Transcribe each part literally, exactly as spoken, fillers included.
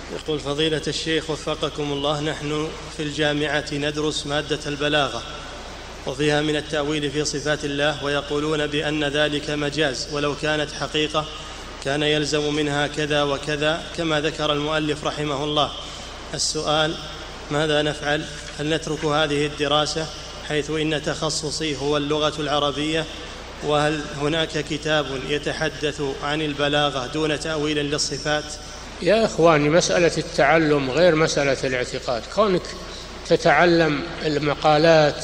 يقول فضيلة الشيخ وفقكم الله، نحن في الجامعة ندرس مادة البلاغة وفيها من التأويل في صفات الله، ويقولون بأن ذلك مجاز، ولو كانت حقيقة كان يلزم منها كذا وكذا كما ذكر المؤلف رحمه الله. السؤال: ماذا نفعل؟ هل نترك هذه الدراسة حيث إن تخصصي هو اللغة العربية؟ وهل هناك كتاب يتحدث عن البلاغة دون تأويل للصفات؟ يا إخواني، مسألة التعلم غير مسألة الاعتقاد. كونك تتعلم المقالات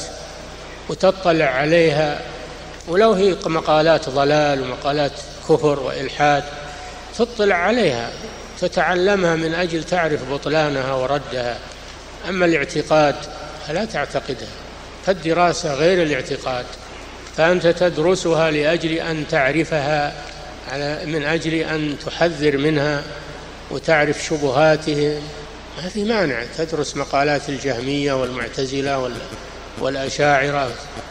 وتطلع عليها، ولو هي مقالات ضلال ومقالات كفر وإلحاد، تطلع عليها تتعلمها من أجل تعرف بطلانها وردها. أما الاعتقاد فلا تعتقدها، فالدراسة غير الاعتقاد، فأنت تدرسها لأجل أن تعرفها، من أجل أن تحذر منها وتعرف شبهاتهم. ما في مانع تدرس مقالات الجهمية والمعتزلة والأشاعرة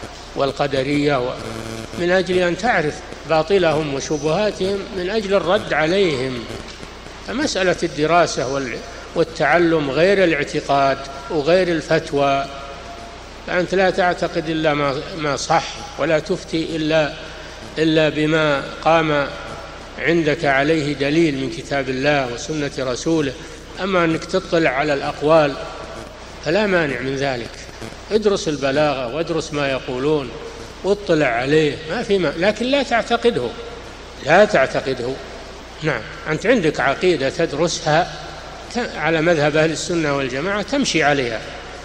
والقدرية من أجل أن تعرف باطلهم وشبهاتهم من أجل الرد عليهم. فمسألة الدراسة والتعلم غير الاعتقاد وغير الفتوى، فأنت لا تعتقد إلا ما صح، ولا تفتي إلا إلا بما قام عندك عليه دليل من كتاب الله وسنة رسوله. أما أنك تطلع على الأقوال فلا مانع من ذلك. ادرس البلاغة وادرس ما يقولون واطلع عليه، ما في ما، لكن لا تعتقده، لا تعتقده. نعم، أنت عندك عقيدة تدرسها على مذهب أهل السنة والجماعة، تمشي عليها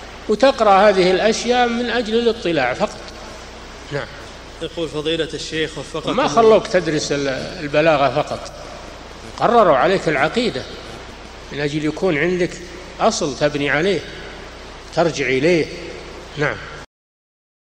وتقرأ هذه الأشياء من أجل الاطلاع فقط. نعم. يقول فضيلة الشيخ وفقكم، ما خلوك تدرس البلاغة فقط، قرروا عليك العقيدة من أجل يكون عندك أصل تبني عليه ترجع إليه. نعم.